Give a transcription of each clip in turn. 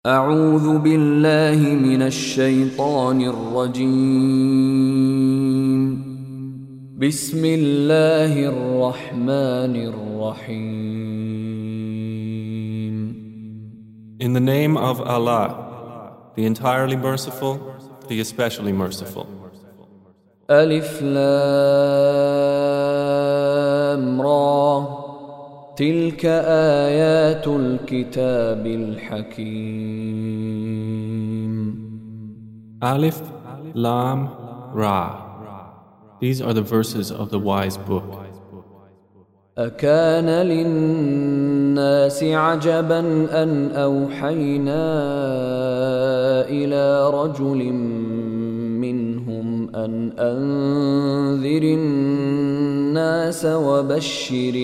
أعوذ بالله من الشيطان الرجيم. بسم الله الرحمن الرحيم. In the name of Allah, the entirely merciful, the especially merciful. ألف لام را تلك آيات الكتاب الحكيم. Alif, Lam, Ra. These are the verses of the wise book. أكان للناس عجبا أن أوحينا إلى رجل منهم أن أنذر الناس وبشر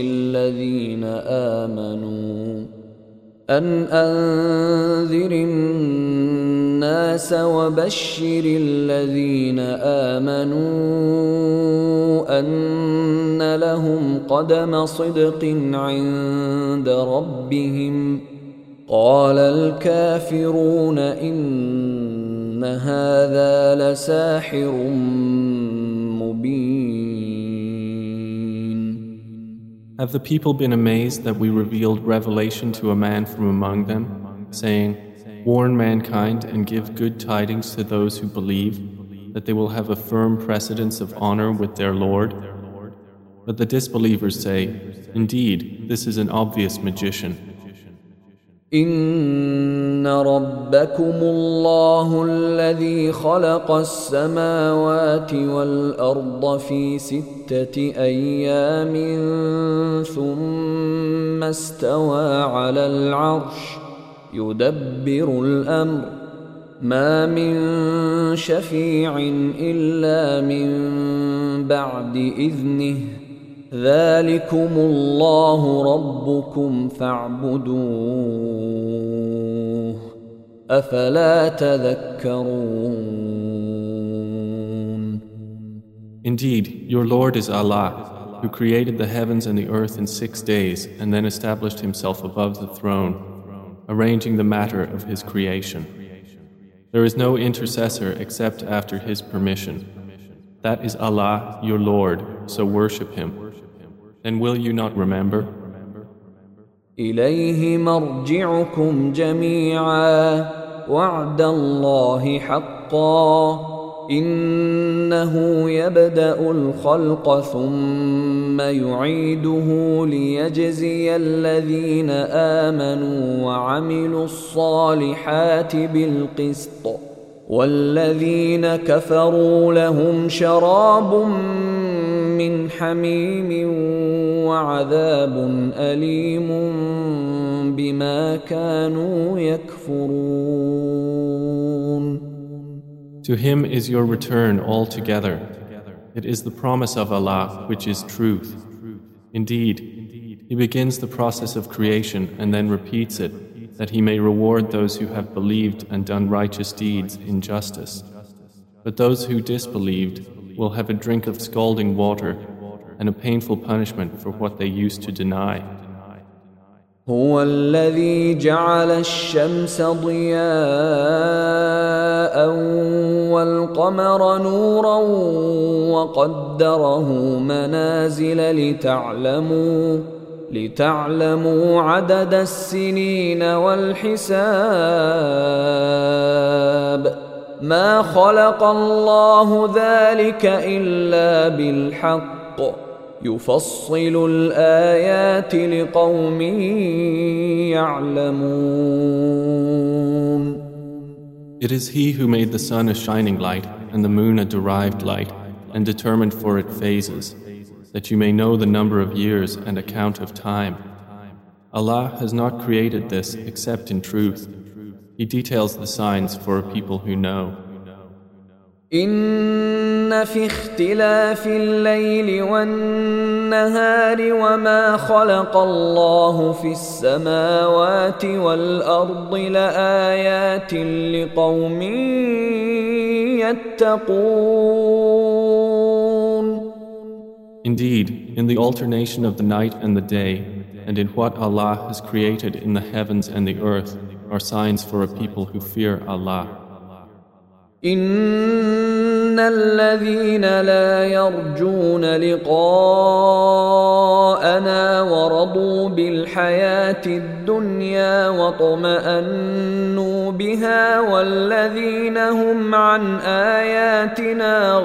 الذين آمنوا أن لهم قدم صدق عند ربهم. قال الكافرون إن هذا لساحر مبين. Have the people been amazed that we revealed revelation to a man from among them, saying, "Warn mankind and give good tidings to those who believe, that they will have a firm precedence of honor with their Lord?" But the disbelievers say, "Indeed, this is an obvious magician." إن ربكم الله الذي خلق السماوات والأرض في 6 أيام ثم استوى على العرش يدبر الأمر ما من شفيع إلا من بعد إذنه ذلكم الله ربكم فاعبدوه أفلا تذكرون. Indeed, your Lord is Allah, who created the heavens and the earth in 6 days and then established himself above the throne, arranging the matter of his creation. There is no intercessor except after his permission. That is Allah, your Lord, so worship him. Then will you not remember? إليه مرجعكم جميعا وعد الله حقا إنه يبدأ الخلق ثم يعيده ليجزي الذين آمنوا وعملوا الصالحات بالقسط والذين كفروا لهم شراب من حميم وعذاب أليم بما كانوا يكفرون. To him is your return altogether. It is the promise of Allah which is truth. Indeed, he begins the process of creation and then repeats it, that he may reward those who have believed and done righteous deeds in justice. But those who disbelieved will have a drink of scalding water and a painful punishment for what they used to deny. هو الذي جعل الشمس ضياء والقمر نورا وقدره منازل لتعلموا عدد السنين والحساب ما خلق الله ذلك إلا بالحق يفصل الآيات لقوم يعلمون. It is he who made the sun a shining light and the moon a derived light and determined for it phases, that you may know the number of years and account of time. Allah has not created this except in truth. He details the signs for a people who know. إن في اختلاف الليل والنهار وما خلق الله في السماوات والأرض لآيات لقوم يتقون. Indeed, in the alternation of the night and the day, and in what Allah has created in the heavens and the earth, are signs for a people who fear Allah. إن الذين لا يرجون لقاءنا ورضوا بالحياة الدنيا واطمأنوا بها والذين هم عن آياتنا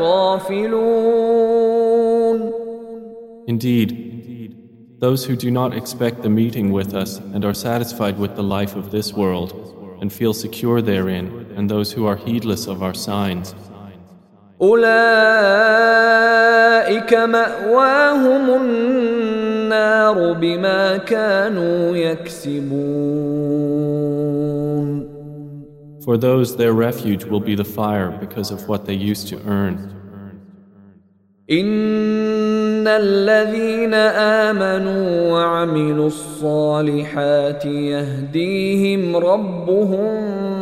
غافلون. Indeed, those who do not expect the meeting with us and are satisfied with the life of this world and feel secure therein, and those who are heedless of our signs, أولئك مأواهم النار بما كانوا يكسبون. For those their refuge will be the fire because of what they used to earn. إن الذين آمنوا وعملوا الصالحات يهديهم ربهم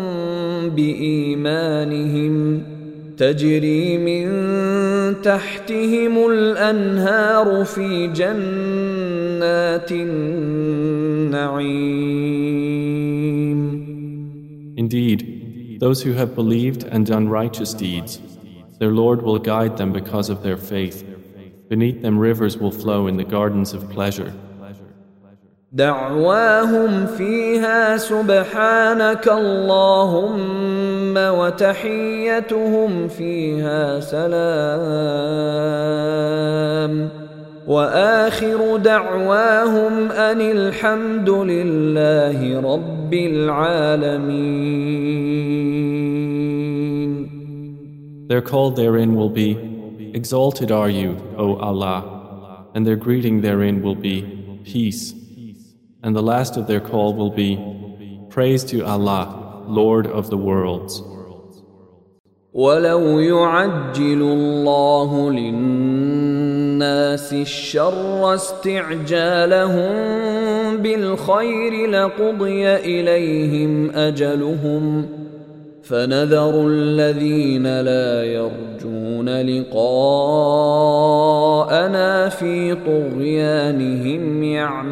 بإيمانهم تجري من تحتهم الأنهار في جنات النعيم. Indeed, those who have believed and done righteous deeds, their Lord will guide them because of their faith. Beneath them rivers will flow in the gardens of pleasure. دعواهم فيها سبحانك اللهم وتحيتهم فيها سلام وآخر دعواهم أن الحمد لله رب العالمين. Their call therein will be, Exalted are you, O Allah, and their greeting therein will be, Peace. And the last of their call will be, Praise to Allah, Lord of the worlds. ولو يعجل الله للناس الشر استعجالهم بالخير لقضي إليهم أجلهم فنذر الذين لا يرجون لقاءنا في طغيانهم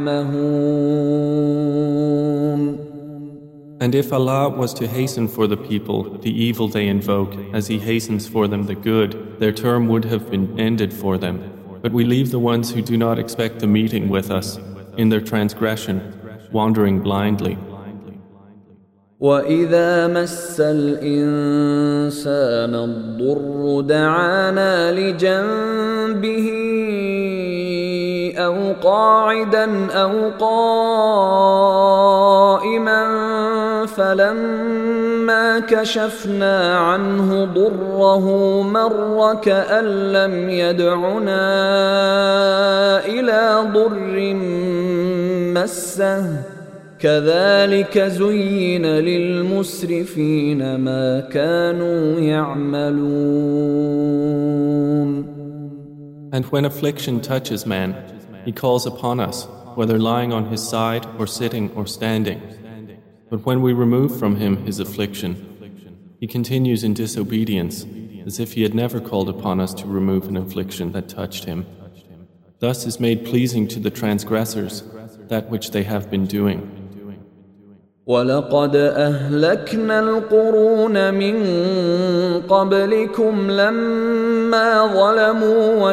يعمهون. And if Allah was to hasten for the people the evil they invoke as He hastens for them the good, their term would have been ended for them. But we leave the ones who do not expect the meeting with us in their transgression, wandering blindly. وَإِذَا مَسَّ الْإِنسَانَ الضُّرُّ دَعَانَا لِجَنبِهِ أَوْ قَاعِدًا أَوْ قَائِمًا فَلَمَّا كَشَفْنَا عَنْهُ ضُرَّهُ مَرَّ كَأَن لَّمْ يَدْعُنَا إِلَى ضُرٍّ مَّسَّهُ كذلك زين للمسرفين ما كانوا يعملون. And when affliction touches man, he calls upon us, whether lying on his side or sitting or standing. But when we remove from him his affliction, he continues in disobedience, as if he had never called upon us to remove an affliction that touched him. Thus is made pleasing to the transgressors that which they have been doing. وَلَقَدْ أَهْلَكْنَا الْقُرُونَ مِنْ قَبْلِكُمْ لَمَّا ظَلَمُوا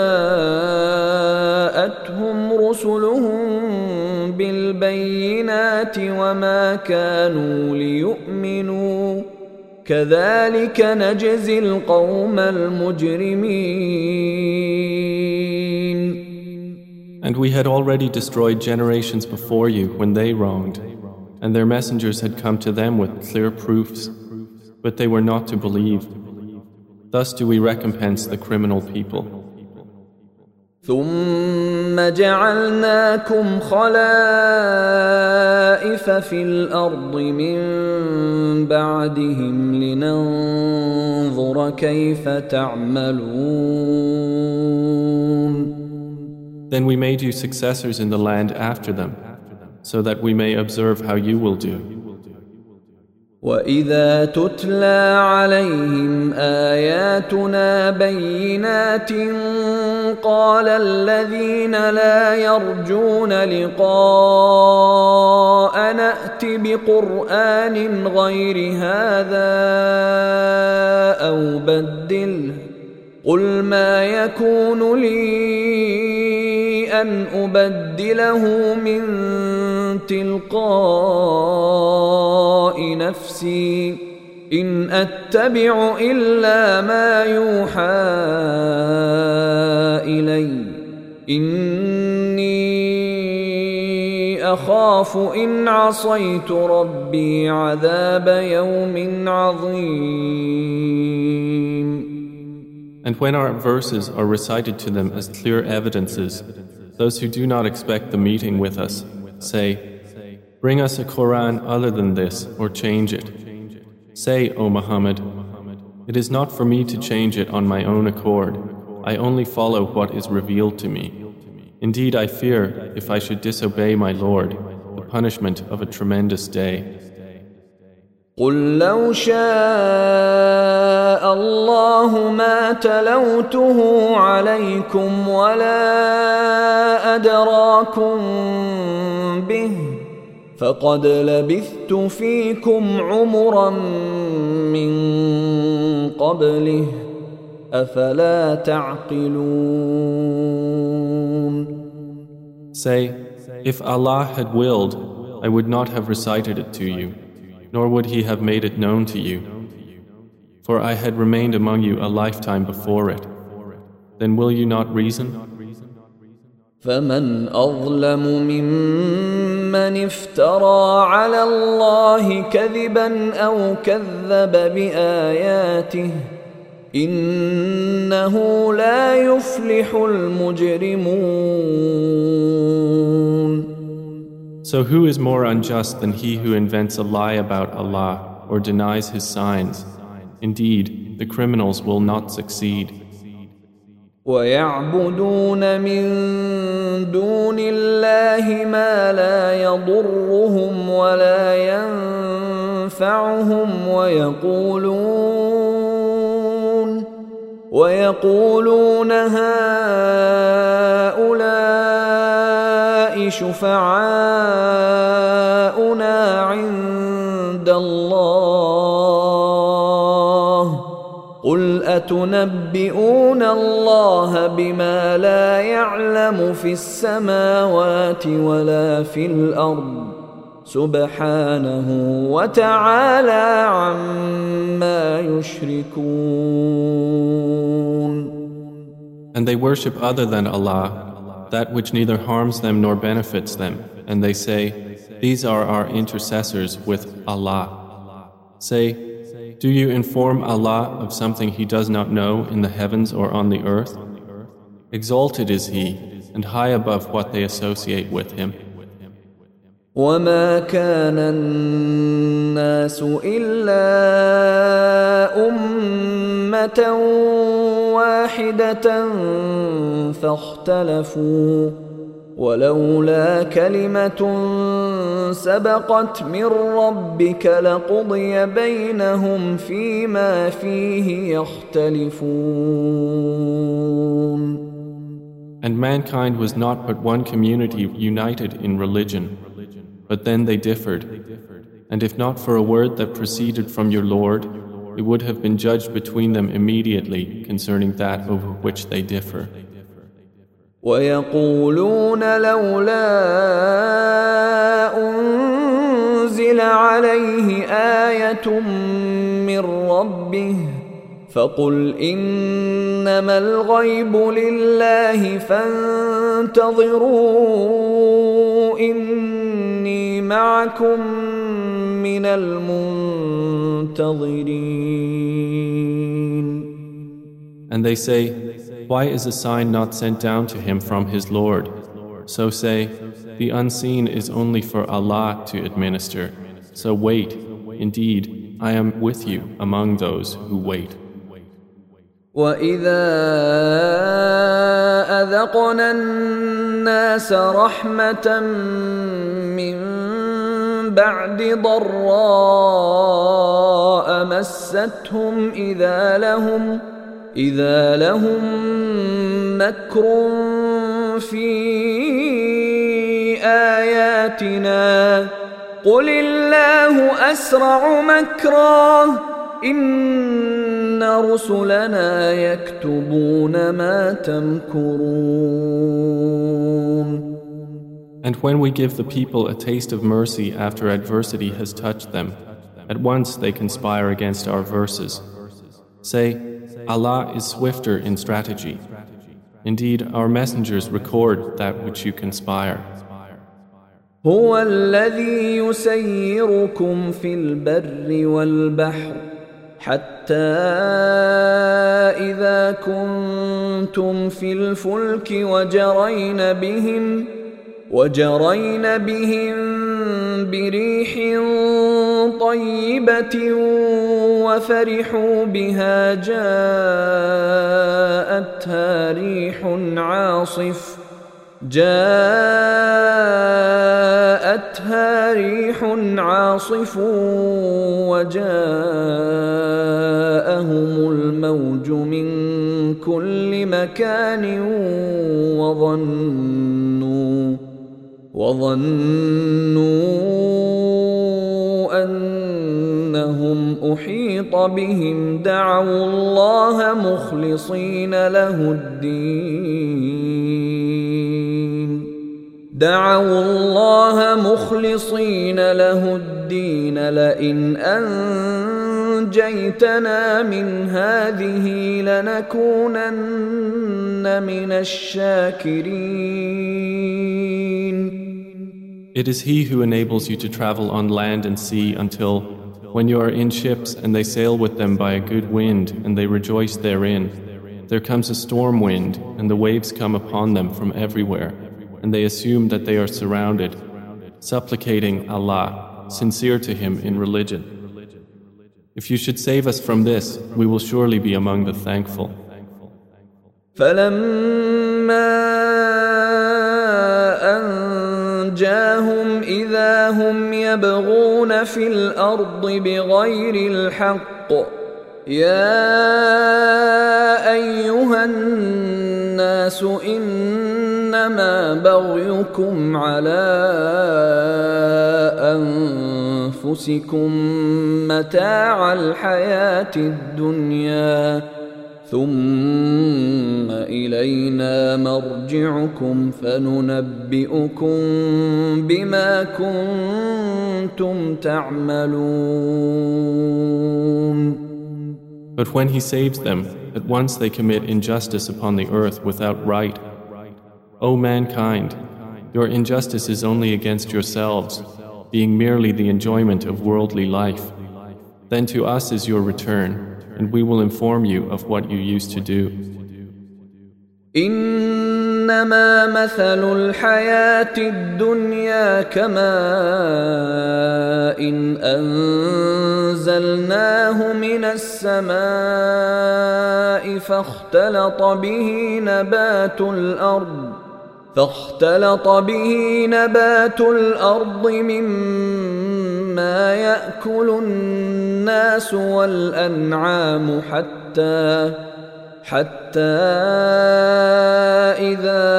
وَجَاءَتْهُمْ رُسُلُهُم بِالْبَيِّنَاتِ وَمَا كَانُوا لِيُؤْمِنُوا كَذَلِكَ نَجْزِي الْقَوْمَ الْمُجْرِمِينَ. And we had already destroyed generations before you when they wronged, and their messengers had come to them with clear proofs, but they were not to believe. Thus do we recompense the criminal people. ثم جعلناكم خلائف في الأرض من بعدهم لننظر كيف تعملون. Then we made you successors in the land after them, so that we may observe how you will do. وإذا تتلى عليهم آياتنا بينات قال الذين لا يرجون لقاء نأت بقرآن غير هذا أو بدله قل ما يكون لي أن أبدله من تلقاء نفسي إن أتبع إلا ما يوحى إلي إني أخاف إن عصيت ربي عذاب يوم عظيم. And when our verses are recited to them as clear evidences, those who do not expect the meeting with us say, "Bring us a Quran other than this or change it." Say, O Muhammad, it is not for me to change it on my own accord. I only follow what is revealed to me. Indeed, I fear, if I should disobey my Lord, the punishment of a tremendous day. قل لو شاء الله ما تلوته عليكم ولا أدراكم به فقد لبثت فيكم عمرا من قبله أفلا تعقلون. Say, if Allah had willed, I would not have recited it to you, nor would He have made it known to you. For I had remained among you a lifetime before it. Then will you not reason? فمن أظلم ممن افترى على الله كذبا أو كذب بآياته إنه لا يفلح المجرمون. So who is more unjust than he who invents a lie about Allah or denies His signs? Indeed, the criminals will not succeed. ويعبدون من دون الله ما لا يضرهم ولا ينفعهم ويقولون هؤلاء شفعاؤنا عند الله قل أتنبئون الله بما لا يعلم في السماوات ولا في الأرض سبحانه وتعالى عما يشركون. And they worship other than Allah, that which neither harms them nor benefits them, and they say, these are our intercessors with Allah. Say, do you inform Allah of something He does not know in the heavens or on the earth? Exalted is He, and high above what they associate with Him. وما كان الناس إلا أمة واحدة فاختلفوا ولولا كلمة سبقت من ربك لقضي بينهم فيما فيه يختلفون. And mankind was not but one community united in religion, but then they differed. And if not for a word that proceeded from your Lord, it would have been judged between them immediately concerning that over which they differ. ويقولون لولا أنزل عليه آية من ربه فقل إنما الغيب لله فانتظروا إني معكم من المنتظرين. And they say, why is a sign not sent down to him from his Lord? So say, the unseen is only for Allah to administer. So wait, indeed, I am with you among those who wait. وَإِذَا أَذَقْنَا النَّاسَ رَحْمَةً مِّن بَعْدِ ضَرَّاءٍ مستهم إذا لهم مكر في آياتنا قل الله أسرع مكرا إن رسلنا يكتبون ما تمكرون. And when we give the people a taste of mercy after adversity has touched them, at once they conspire against our verses. Say, Allah is swifter in strategy. Indeed, our messengers record that which you conspire. هو الذي يسيركم في البر والبحر حتى إذا كنتم في الفلك وجرين بهم بريح طيبة وفرحوا بها جاءتها ريح عاصف وجاءهم الموج من كل مكان وظنوا أنهم أحيط بهم دعوا الله مخلصين له الدين لئن أنجيتنا من هذه لنكونن من الشاكرين. It is He who enables you to travel on land and sea until, when you are in ships and they sail with them by a good wind and they rejoice therein, there comes a storm wind and the waves come upon them from everywhere, and they assume that they are surrounded, supplicating Allah, sincere to Him in religion. If you should save us from this, we will surely be among the thankful. أنجاهم إذا هم يبغون في الأرض بغير الحق يا أيها الناس إنما بغيكم على أنفسكم متاع الحياة الدنيا ثم إلينا مرجعكم فننبئكم بما كنتم تعملون. But when He saves them, at once they commit injustice upon the earth without right. O mankind, your injustice is only against yourselves, being merely the enjoyment of worldly life. Then to us is your return, and we will inform you of what you used to do. إنما مثل الحياة الدنيا كماء إن أنزلناه من السماء فاختلط به نبات الأرض مما يأكل الناس والأنعام حتى إذا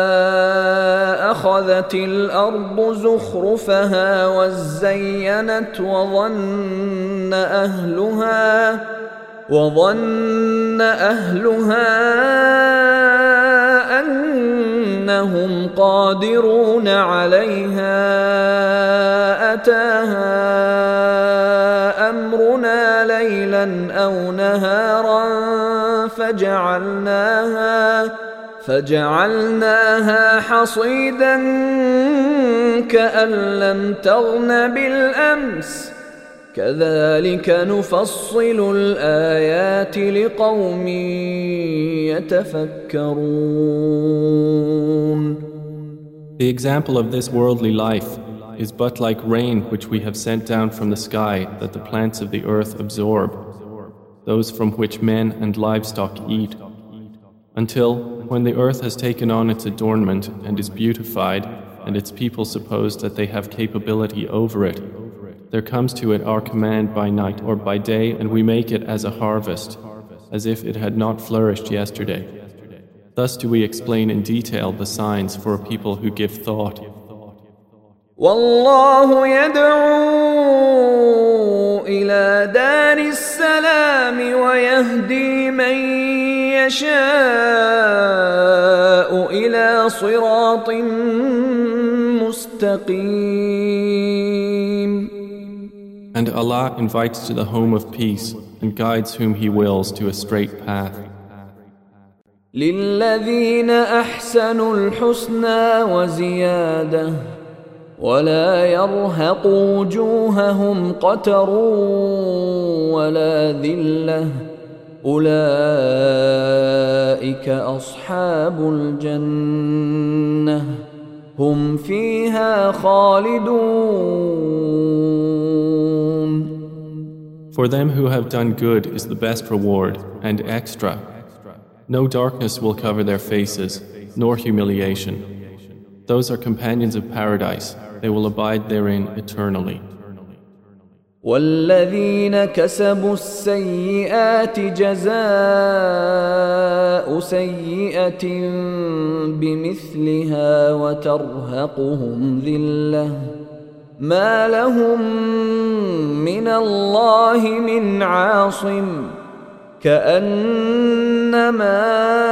أخذت الأرض زخرفها وزينت وظن أهلها أنهم قادرون عليها أتاها أمرنا ليلا أو نهارا فجعلناها حصيدا كأن لم تغن بالأمس كذلك نفصل الآيات لقوم يتفكرون. The example of this worldly life is but like rain which we have sent down from the sky that the plants of the earth absorb, those from which men and livestock eat, until, when the earth has taken on its adornment and is beautified, and its people suppose that they have capability over it, There comes to it our command by night or by day, and we make it as a harvest, as if it had not flourished yesterday. Thus do we explain in detail the signs for a people who give thought. والله يدعو إلى دار السلام ويهدي من يشاء إلى صراط مستقيم. And Allah invites to the home of peace and guides whom He wills to a straight path. للذين أحسنوا الحسنى وزيادة ولا يرهق وجوههم قتر ولا ذلة أولئك أصحاب الجنة هم فيها خالدون. For them who have done good is the best reward and extra. No darkness will cover their faces, nor humiliation. Those are companions of paradise. They will abide therein eternally. والذين كسبوا السيئات جزاء سيئة بمثلها وترهقهم ذلة ما لهم من الله من عاصم كأنما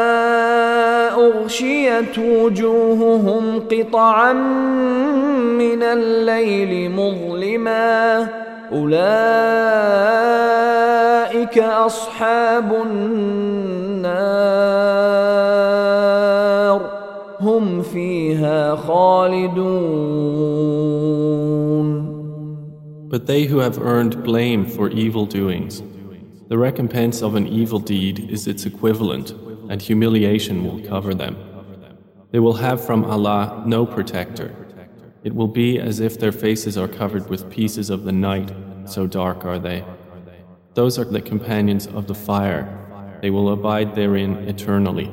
أغشيت وجوههم قطعا من الليل مظلما أولئك أصحاب النار هم فيها خالدون. But they who have earned blame for evil doings, the recompense of an evil deed is its equivalent, and humiliation will cover them. They will have from Allah no protector. It will be as if their faces are covered with pieces of the night, so dark are they. Those are the companions of the fire. They will abide therein eternally.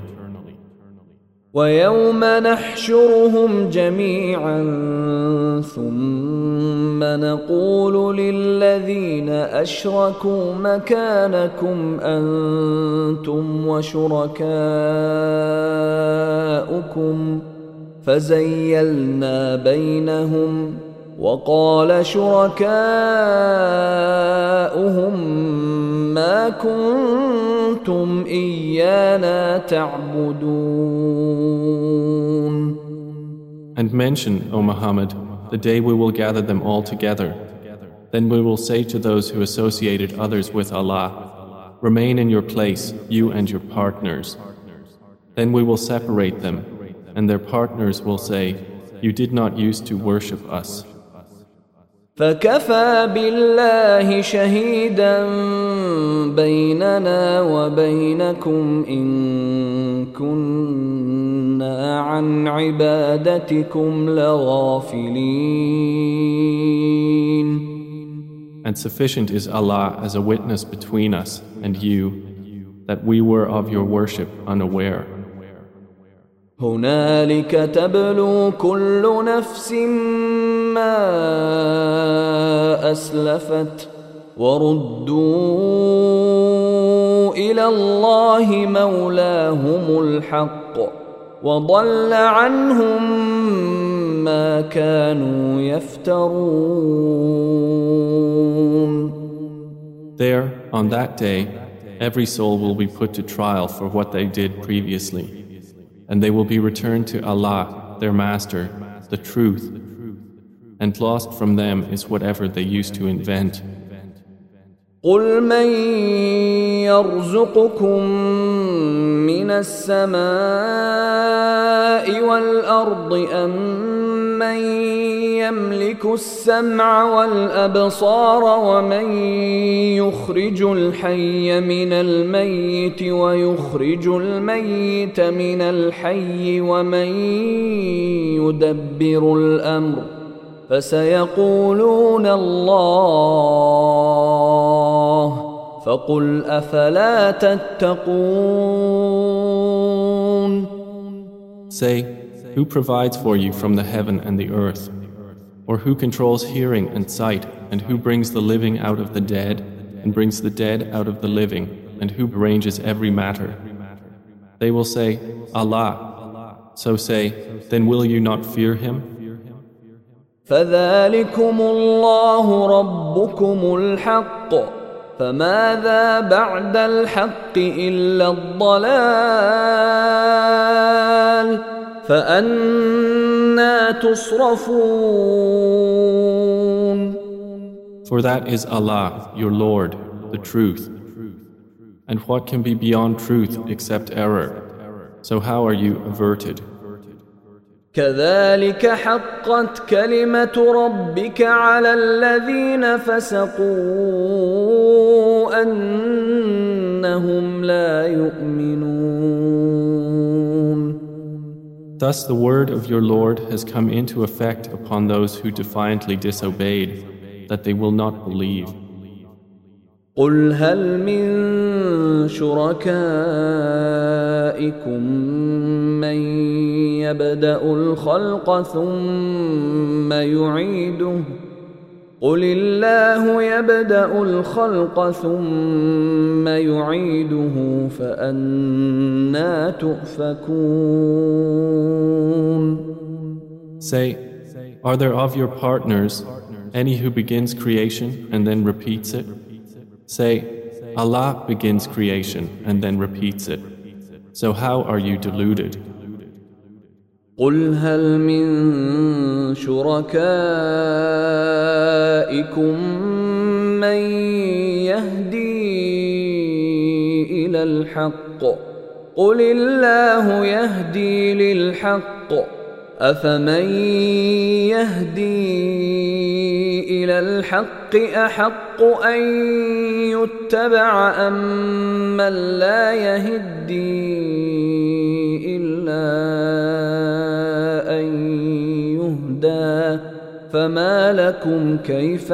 ويوم نحشرهم جميعا ثم نقول للذين أشركوا مكانكم أنتم وشركاؤكم فزيلنا بينهم وقال شركاؤهم ما كنتم إيانا تعبدون. And mention, O Muhammad, the day we will gather them all together. Then we will say to those who associated others with Allah, remain in your place, you and your partners. Then we will separate them, and their partners will say, you did not use to worship us. فكفى بالله شهيدا بيننا وبينكم إن كنا عن عبادتكم لغافلين. And sufficient is Allah as a witness between us and you that we were of your worship unaware. هنالك تبلو كل نفس ما أسلفت وردوا إلى الله مولاهم الحق وضل عنهم ما كانوا يفترون. There, on that day, every soul will be put to trial for what they did previously. And they will be returned to Allah, their Master, the truth, and lost from them is whatever they used to invent. قل من يرزقكم من السماء والأرض أم من يملك السمع والأبصار ومن يخرج الحي من الميت ويخرج الميت من الحي ومن يدبر الأمر فسيقولون الله فقل أفلا تتقون. Say, who provides for you from the heaven and the earth? Or who controls hearing and sight and who brings the living out of the dead, and brings the dead out of the living, and who arranges every matter? They will say, Allah. So say, then will you not fear Him? فذلكم الله ربكم الحق فماذا بعد الحق إلا الضلال فأنى تصرفون. For that is Allah, your Lord, the truth. And what can be beyond truth except error? So how are you averted? كذلك حقت كلمة ربك على الذين فسقوا أنهم لا يؤمنون. Thus the word of your Lord has come into effect upon those who defiantly disobeyed, that they will not believe. قل هل من شركائكم من يبدأ الخلق ثم يعيده قل الله يبدأ الخلق ثم يعيده فأنى تؤفكون. Say, are there of your partners any who begins creation and then repeats it? Say, Allah begins creation and then repeats it. So how are you deluded? قل هل من شركائكم من يهدي إلى الحق قل الله يهدي للحق أفمن يهدي إلى الحق أحق أن يتبع أم من لا يهدي إلا أن يهدى فما لكم كيف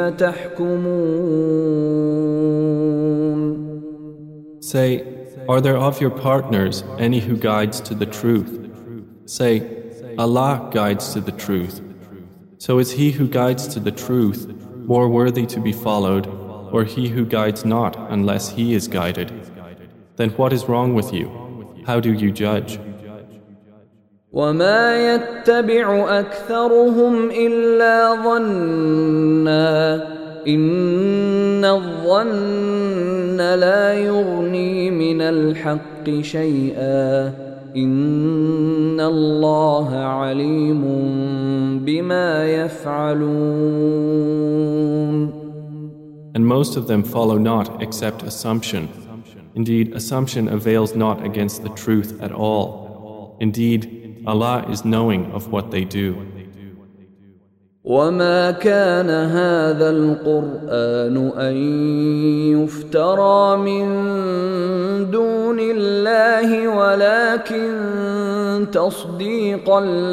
تحكمون. Say, are there of your partners any who guides to the truth? Say, Allah guides to the truth. So is he who guides to the truth more worthy to be followed, or he who guides not unless he is guided? Then what is wrong with you? How do you judge? وما يتبع أكثرهم إلا ظنا إن الظن لا يغني من الحق شيئا إن الله عليم بما يفعلون. And most of them follow not except assumption. Indeed, assumption avails not against the truth at all. Indeed, Allah is knowing of what they do. وما كان هذا القرآن أن يفترى من دون الله ولكن تصديق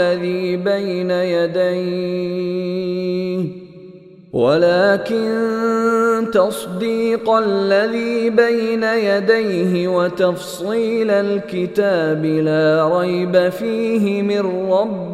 الذي بين يديه وتفصيل الكتاب لا ريب فيه من رب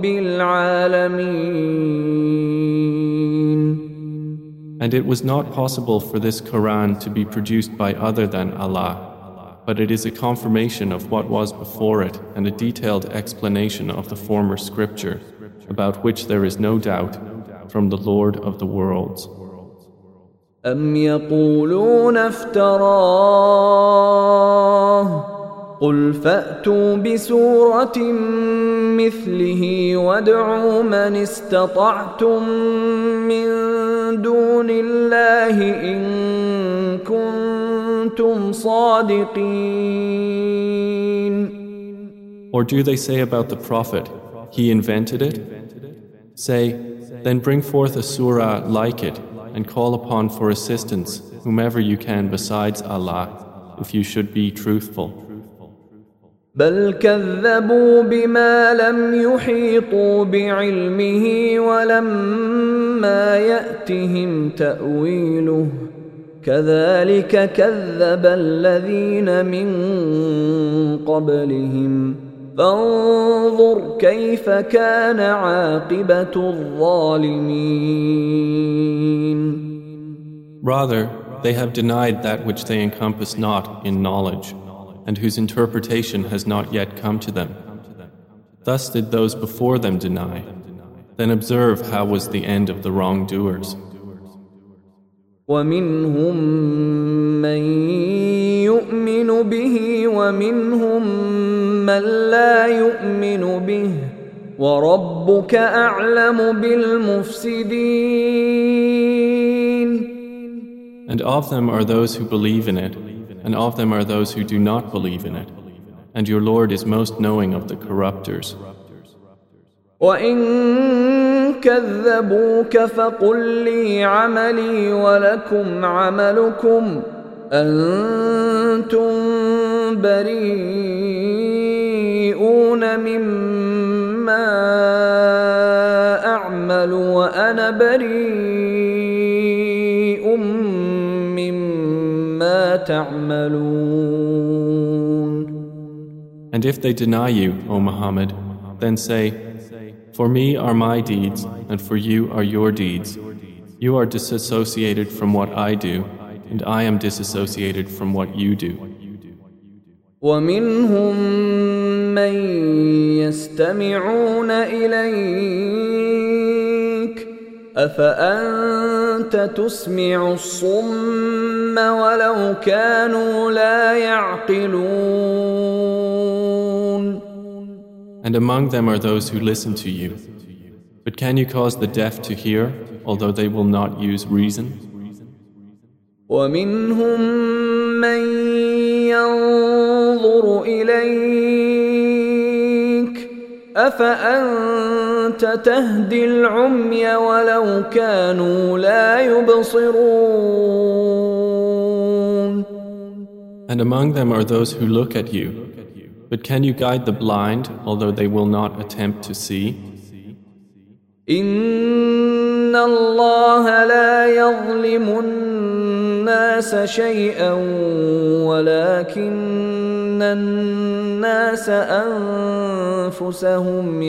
العالمين. And it was not possible for this Quran to be produced by other than Allah, but it is a confirmation of what was before it and a detailed explanation of the former scripture, about which there is no doubt, from the Lord of the worlds. أم يقولون افتراه قل فأتوا بسورة مثله وادعوا من استطعتم من دون الله إن كنتم صادقين. Or do they say about the Prophet, he invented it? Say, then bring forth a surah like it and call upon for assistance whomever you can besides Allah, if you should be truthful. بل كذبوا بما لم يحيطوا بعلمه ولما يأتهم تأويله كذلك كذب الذين من قبلهم فانظر كيف كان عاقبة الظالمين. Rather, they have denied that which they encompass not in knowledge, and whose interpretation has not yet come to them. Thus did those before them deny. Then observe how was the end of the wrongdoers. وَمِنْهُمْ مَنْ يُؤْمِنُ بِهِ وَمِنْهُمْ مَنْ لَا يُؤْمِنُ بِهِ وَرَبُّكَ أَعْلَمُ بِالْمُفْسِدِينَ. And of them are those who believe in it, and of them are those who do not believe in it. And your Lord is most knowing of the corrupters. وَإِن كَذَّبُوكَ فَقُل لِّي عَمَلِي وَلَكُمْ عَمَلُكُمْ أَنتُم بَرِيئُونَ مِمَّا أَعْمَلُ وَأَنَا بَرِيءٌ مِّمَّا تَعْمَلُونَ. And if they deny you, O Muhammad, then say, for me are my deeds, and for you are your deeds. You are disassociated from what I do, and I am disassociated from what you do. وَمِنْهُمْ مَنْ يَسْتَمِعُونَ إِلَيْكَ أَفَأَنْتَ تُسْمِعُ الصُّمَّ وَلَوْ كَانُوا لَا يَعْقِلُونَ. And among them are those who listen to you. But can you cause the deaf to hear, although they will not use reason? وَمِنْهُمْ مَنْ يَنْظُرُ إِلَيْكَ أَفَأَنْتَ تَهْدِي الْعُمْيَ وَلَوْ كَانُوا لَا يُبْصِرُونَ. And among them are those who look at you. But can you guide the blind, although they will not attempt to see? إِنَّ اللَّهَ لَا يَظْلِمُ النَّاسَ شَيْئًا وَلَكِنَّ النَّاسَ أَنفُسَهُمْ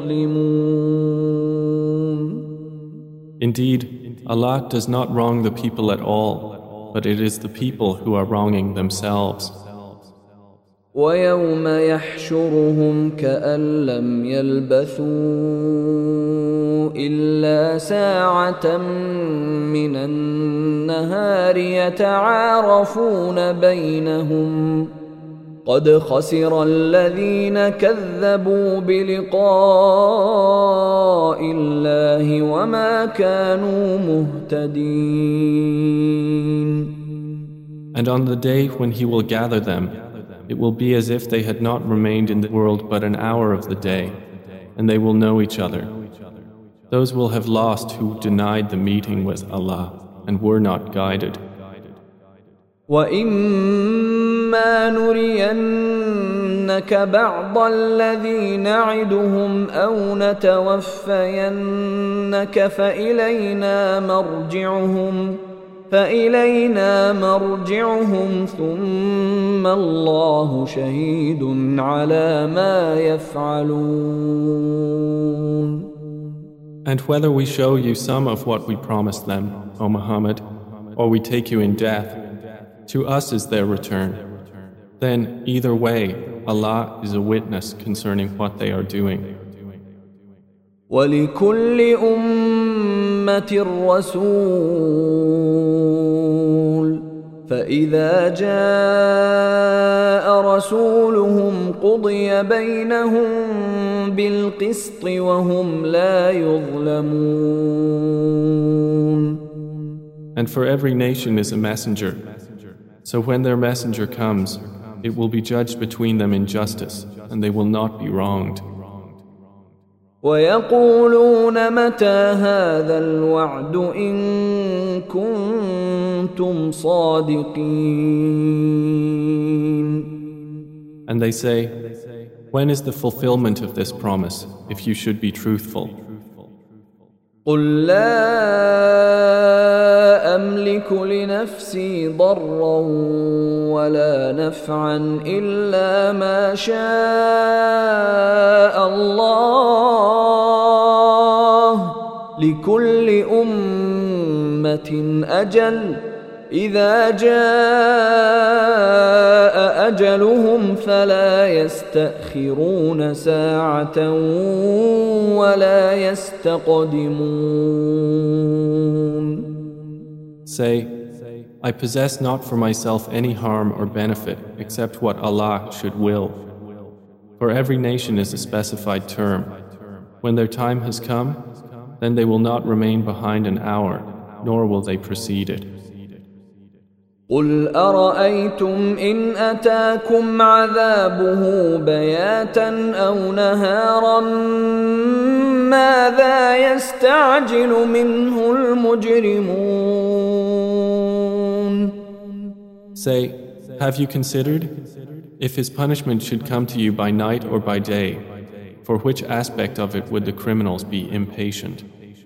يَظْلِمُونَ. Indeed, Allah does not wrong the people at all, but it is the people who are wronging themselves. وَيَوْمَ يَحْشُرُهُمْ كَأَن لَّمْ يَلْبَثُوا إِلَّا سَاعَةً مِّنَ النَّهَارِ يَتَعَارَفُونَ بَيْنَهُمْ قَدْ خَسِرَ الَّذِينَ كَذَّبُوا بِلِقَاءِ اللَّهِ وَمَا كَانُوا مُهْتَدِينَ. And on the day when He will gather them, it will be as if they had not remained in the world but an hour of the day, and they will know each other. Those will have lost who denied the meeting with Allah and were not guided. وَإِمَّا نُرِيَنَّكَ بَعْضَ الَّذِي نَعِدُهُمْ أَوْ نَتَوَفَّيَنَّكَ فإلينا مرجعهم ثم الله شهيد على ما يفعلون. And whether we show you some of what we promised them, O Muhammad, or we take you in death, to us is their return. Then, either way, Allah is a witness concerning what they are doing. وَلِكُلِّ أُمَّةٍ رَسُولٌ فَإِذَا جَاءَ رَسُولُهُمْ قُضِيَ بَيْنَهُم بِالْقِسْطِ وَهُمْ لَا يُظْلَمُونَ. And for every nation is a messenger. So when their messenger comes, it will be judged between them in justice, and they will not be wronged. وَيَقُولُونَ مَتَى هَذَا الْوَعْدُ إِن كُنتُمْ صَادِقِينَ. And they say, when is the fulfillment of this promise, if you should be truthful? قُل لَّا أَمْلِكُ لِنَفْسِي ضَرًّا وَلَا نَفْعًا إِلَّا مَا شَاءَ اللَّهُ لِكُلِّ أُمَّةٍ أَجَلٌ إذا جاء أجلهم فلا يستأخرون ساعة ولا يستقدمون. Say, I possess not for myself any harm or benefit except what Allah should will. For every nation is a specified term. When their time has come, then they will not remain behind an hour, nor will they precede it. قل أرأيتم إن أتاكم عذابه بياتا أو نهارا ماذا يستعجل منه المجرمون. Say, have you considered, if his punishment should come to you by night or by day, for which aspect of it would the criminals be impatient?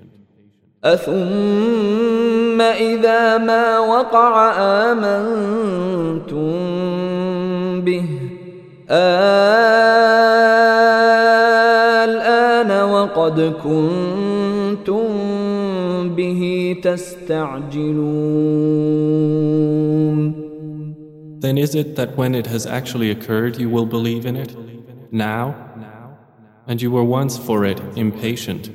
أثم إذا ما وقع آمنتم به الآن وقد كنتم به تستعجلون. Then is it that when it has actually occurred you will believe in it? Now? And you were once for it impatient.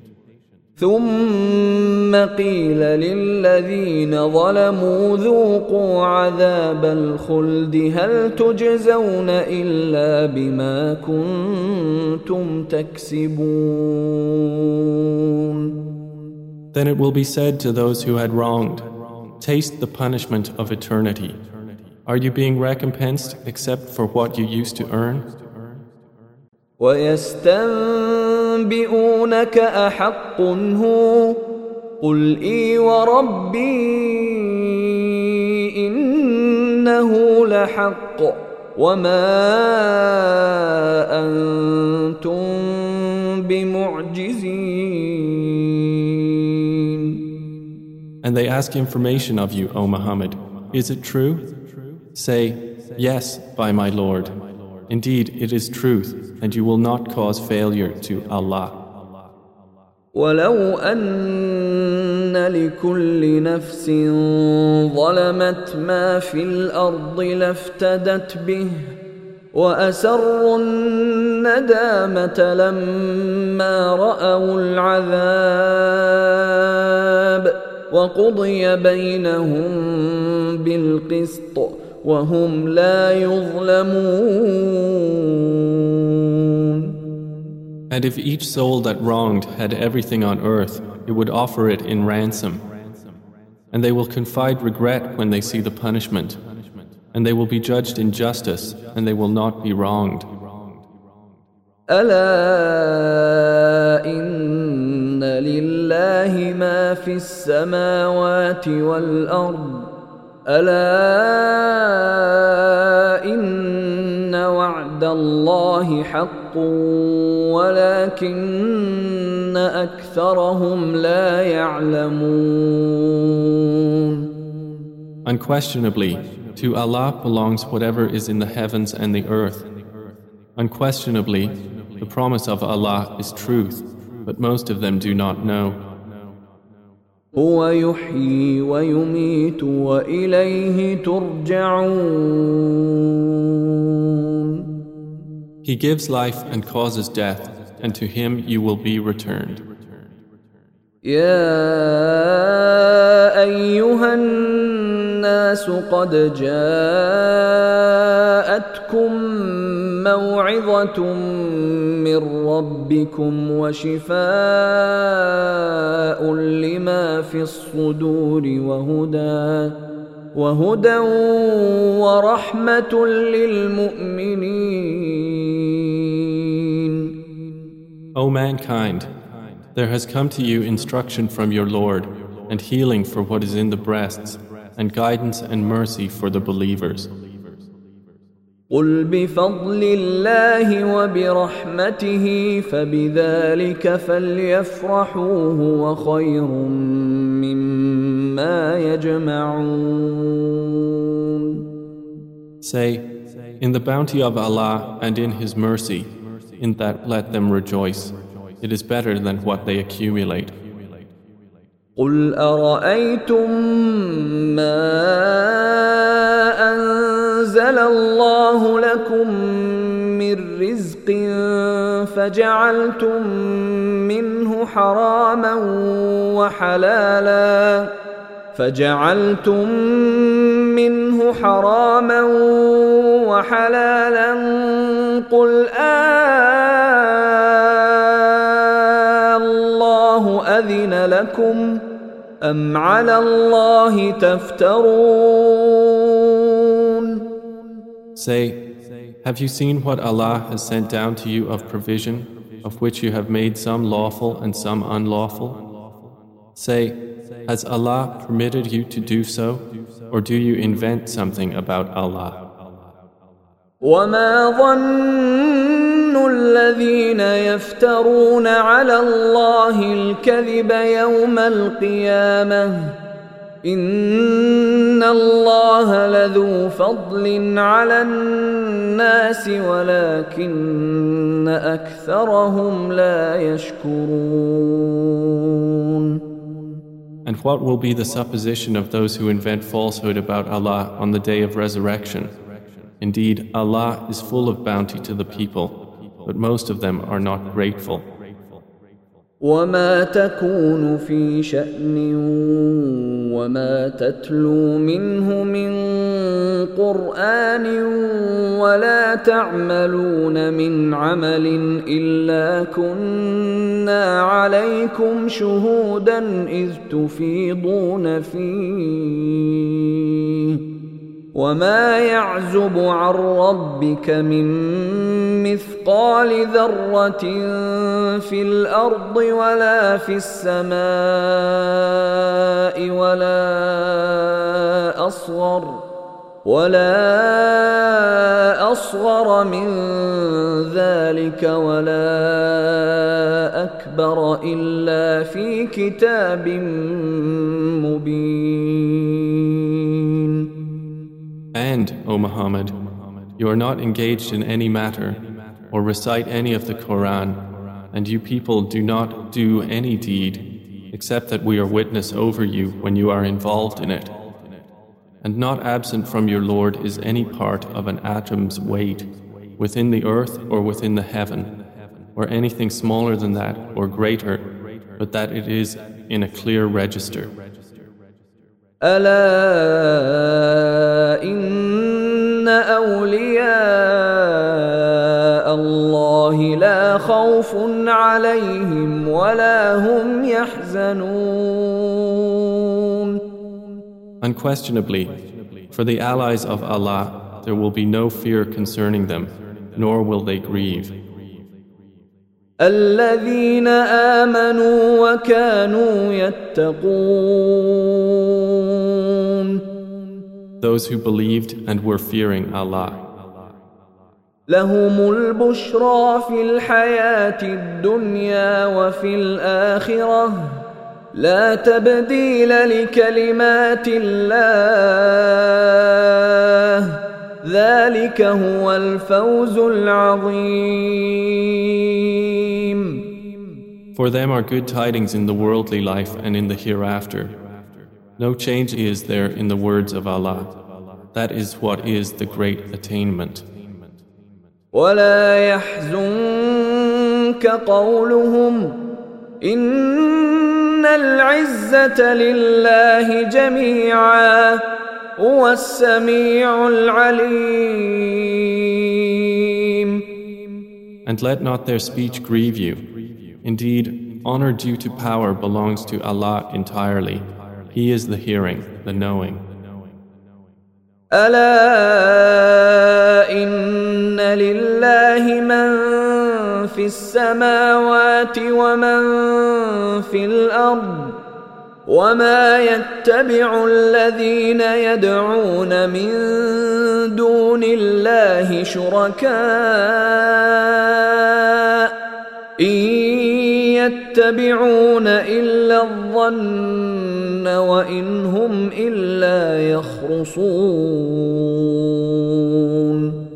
ثم قيل للذين ظلموا ذوقوا عذاب الخلد هل تجزون إلا بما كنتم تكسبون. Then it will be said to those who had wronged, taste the punishment of eternity. Are you being recompensed except for what you used to earn? ويستنبئونك أحق هو قل إي وربي إنه لحق وما أنتم بمعجزين. And they ask information of you, O Muhammad. Is it true? Say, yes, by my Lord. Indeed, it is truth, and you will not cause failure to Allah. ولو أن لكل نفس ظلمت ما في الأرض لافتدت به وأسروا الندامة لما رأوا العذاب وقضي بينهم بالقسط وهم لا يظلمون. And if each soul that wronged had everything on earth, it would offer it in ransom. And they will confide regret when they see the punishment. And they will be judged in justice, and they will not be wronged. ألا إن لله ما في السماوات والأرض ألا إن وعد الله حق ولكن أكثرهم لا يعلمون. Unquestionably, to Allah belongs whatever is in the heavens and the earth. Unquestionably, the promise of Allah is truth, but most of them do not know. هو يحيي ويميت وإليه ترجعون. He gives life and causes death, and to him you will be returned. يا أيها الناس قد جاءتكم موعظة من ربكم وشفاء لما في الصدور وهدى ورحمة للمؤمنين. O mankind, there has come to you instruction from your Lord, and healing for what is in the breasts, and guidance and mercy for the believers. قل بفضل الله وبرحمته فبذلك فليفرحوا هو خير مما يجمعون. Say, in the bounty of Allah and in His mercy, in that let them rejoice. It is better than what they accumulate. قل أرأيتم ما أنزل الله لكم من رزق فجعلتم منه حراما وحلالا قل الله أذن لكم أم على الله تفترون. Say, have you seen what Allah has sent down to you of provision, of which you have made some lawful and some unlawful? Say, has Allah permitted you to do so, or do you invent something about Allah? وما ظن الذين يفترون على الله الكذب يوم القيامة إن الله لذو فضل على الناس ولكن أكثرهم لا يشكرون. And what will be the supposition of those who invent falsehood about Allah on the day of resurrection? Indeed, Allah is full of bounty to the people, but most of them are not grateful. وما تكون في شأن وما تتلو منه من قرآن ولا تعملون من عمل إلا كنا عليكم شهودا إذ تفيضون فيه وما يعزب عن ربك من مثقال ذرة في الأرض ولا في السماء ولا أصغر من ذلك ولا أكبر إلا في كتاب مبين. And, O Muhammad, you are not engaged in any matter or recite any of the Quran, and you people do not do any deed except that we are witness over you when you are involved in it. And not absent from your Lord is any part of an atom's weight within the earth or within the heaven, or anything smaller than that or greater, but that it is in a clear register. ألا إن أولياء الله لا خوف عليهم ولا هم يحزنون. Unquestionably, for the allies of Allah, there will be no fear concerning them, nor will they grieve. الذين آمنوا وكانوا يتقون. Those who believed and were fearing Allah. لهم البشرى في الحياة الدنيا وفي الآخرة لا تبديل لكلمات الله ذلك هو الفوز العظيم. For them are good tidings in the worldly life and in the hereafter. No change is there in the words of Allah. That is what is the great attainment. ولا يحزنك قولهم إن العزة لله جميعا هو السميع العليم. And let not their speech grieve you. Indeed, honor due to power belongs to Allah entirely. He is the hearing, the knowing. ألا إن لله من في السماوات ومن في الأرض وما يتبع الذين يدعون من دون الله شركاء إن يتبعون إلا الظن وإن هم إلا يخرصون.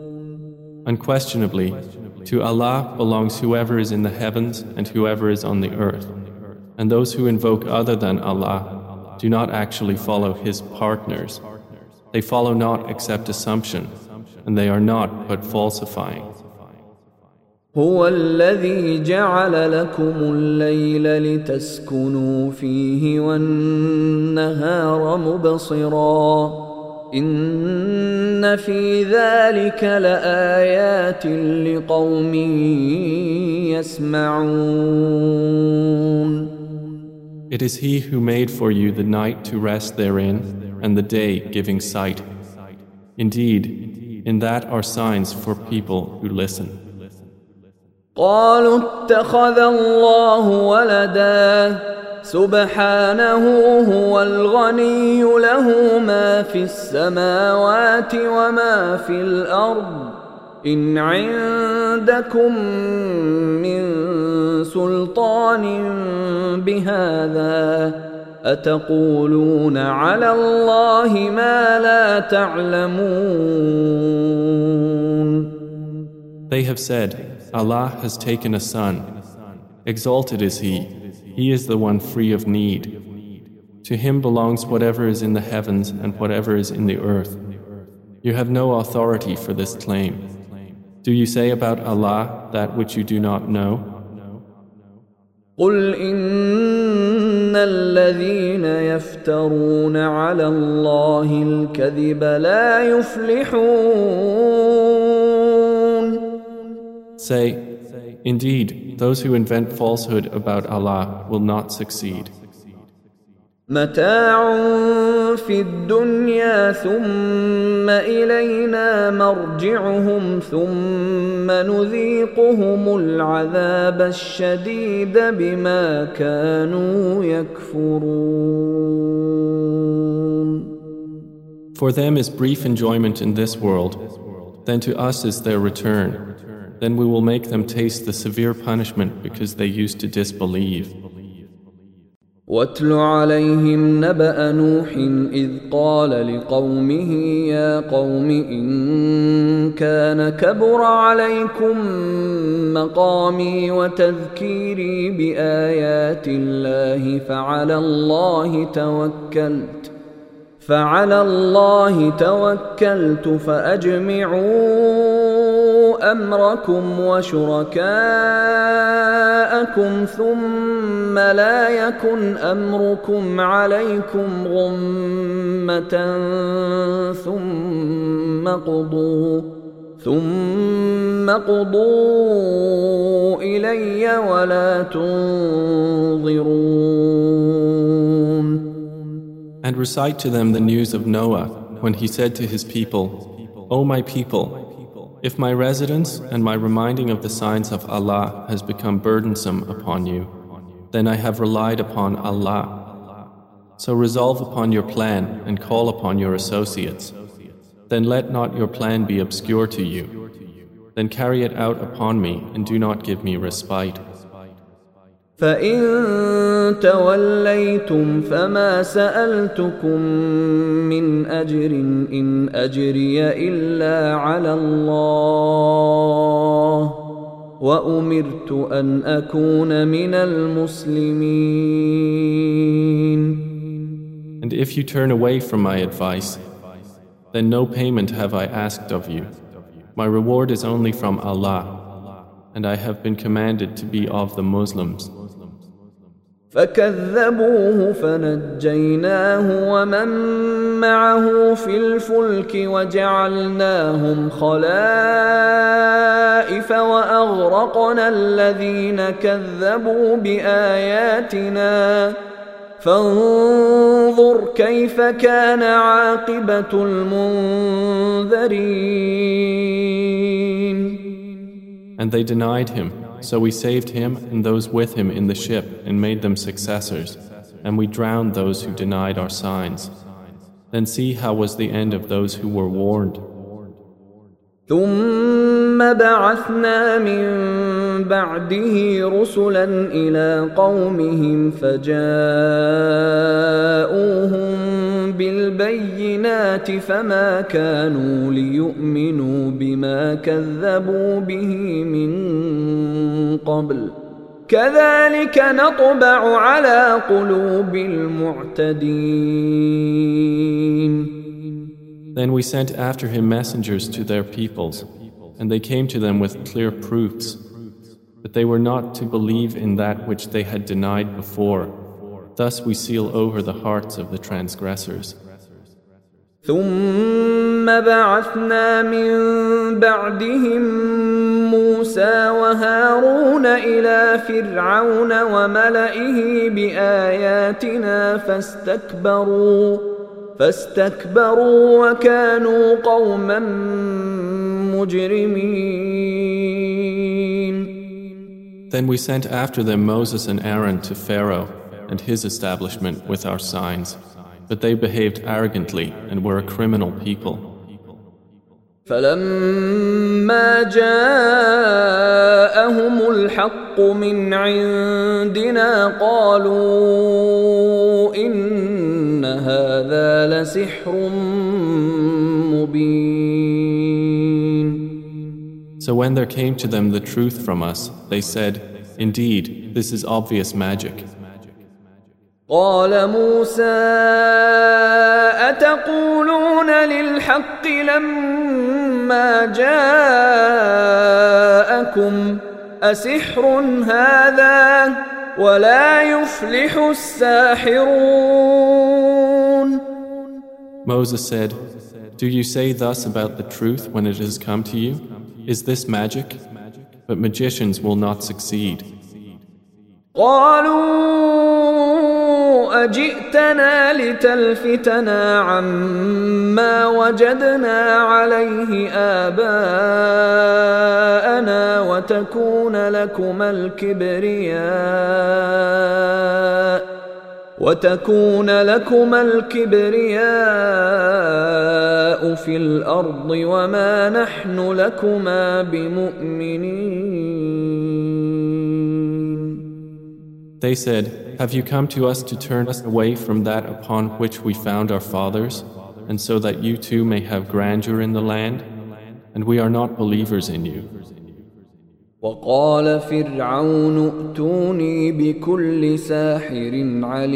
Unquestionably, to Allah belongs whoever is in the heavens and whoever is on the earth. And those who invoke other than Allah do not actually follow His partners. They follow not except assumption, and they are not but falsifying. هو الذي جعل لكم الليل لتسكنوا فيه والنهار مبصرا إن في ذلك لآيات لقوم يسمعون. It is He who made for you the night to rest therein and the day giving sight. Indeed, in that are signs for people who listen. قالوا اتخذ الله ولدا سبحانه هو الغني له ما في السماوات وما في الأرض إن عندكم من سلطان بهذا أتقولون على الله ما لا تعلمون. They have said, Allah has taken a son. Exalted is He. He is the one free of need. To Him belongs whatever is in the heavens and whatever is in the earth. You have no authority for this claim. Do you say about Allah that which you do not know? قل إن الذين يفترون على الله الكذب لا يفلحون. Say, indeed, those who invent falsehood about Allah will not succeed. متاع في الدنيا ثم إلينا مرجعهم ثم نذيقهم العذاب الشديد بما كانوا يكفرون. For them is brief enjoyment in this world, then to us is their return. Then we will make them taste the severe punishment because they used to disbelieve. واتل عليهم نبأ نوح إذ قال لقومه يا قوم إن كان كبر عليكم مقامي وتذكيري بآيات الله فعلى الله توكلت فأجمعوا أمركم وشركاءكم ثم لا يكن أمركم عليكم غمة ثم قضوا إلي ولا تنظرون. And recite to them the news of Noah when he said to his people, O my people, if my residence and my reminding of the signs of Allah has become burdensome upon you, then I have relied upon Allah. So resolve upon your plan and call upon your associates. Then let not your plan be obscure to you. Then carry it out upon me and do not give me respite. فإن توليتم فما سألتكم من أجر إن أجري إلا على الله وأمرت أن أكون من المسلمين. And if you turn away from my advice, then no payment have I asked of you. My reward is only from Allah, and I have been commanded to be of the Muslims. فكذبوه فنجيناه ومن معه في الفلك وجعلناهم خلائف وأغرقنا الذين كذبوا بآياتنا فانظر كيف كان عاقبة المنذرين. And they denied him. So we saved him and those with him in the ship and made them successors, and we drowned those who denied our signs. Then see how was the end of those who were warned. ثم بعثنا من بعده رسلا إلى قومهم فجاءوهم بالبينات فما كانوا ليؤمنوا بما كذبوا به من قبل كذلك نطبع على قلوب المعتدين. Then we sent after him messengers to their peoples, and they came to them with clear proofs, but they were not to believe in that which they had denied before. Thus we seal over the hearts of the transgressors. ثم بعثنا من بعدهم موسى وهارون إلى فرعون وملئه بآياتنا فاستكبروا وكانوا قوما مجرمين. Then we sent after them Moses and Aaron to Pharaoh and his establishment with our signs, but they behaved arrogantly and were a criminal people. فلما جاءهم الحق من عندنا قالوا إن هذا لسحر مبين. So when there came to them the truth from us, they said, "Indeed, this is obvious magic." قال موسى أتقولون للحق لما جاءكم أسحر هذا ولا يفلح الساحرون. Moses said, "Do you say thus about the truth when it has come to you? Is this magic? But magicians will not succeed." قالوا أجئتنا لتلفتنا عما وجدنا عليه آباءنا وتكون لكما الكبرياء في الأرض وما نحن لكما بمؤمنين. They said, "Have you come to us to turn us away from that upon which we found our fathers, and so that you too may have grandeur in the land? And we are not believers in you." وقال فرعون ائتوني بكل ساحر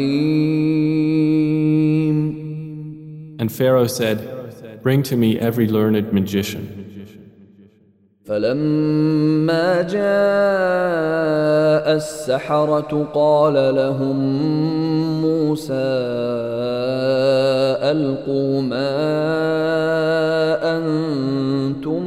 عليم. And Pharaoh said, "Bring to me every learned magician." فلما جاء السحرة قال لهم موسى ألقوا ما أنتم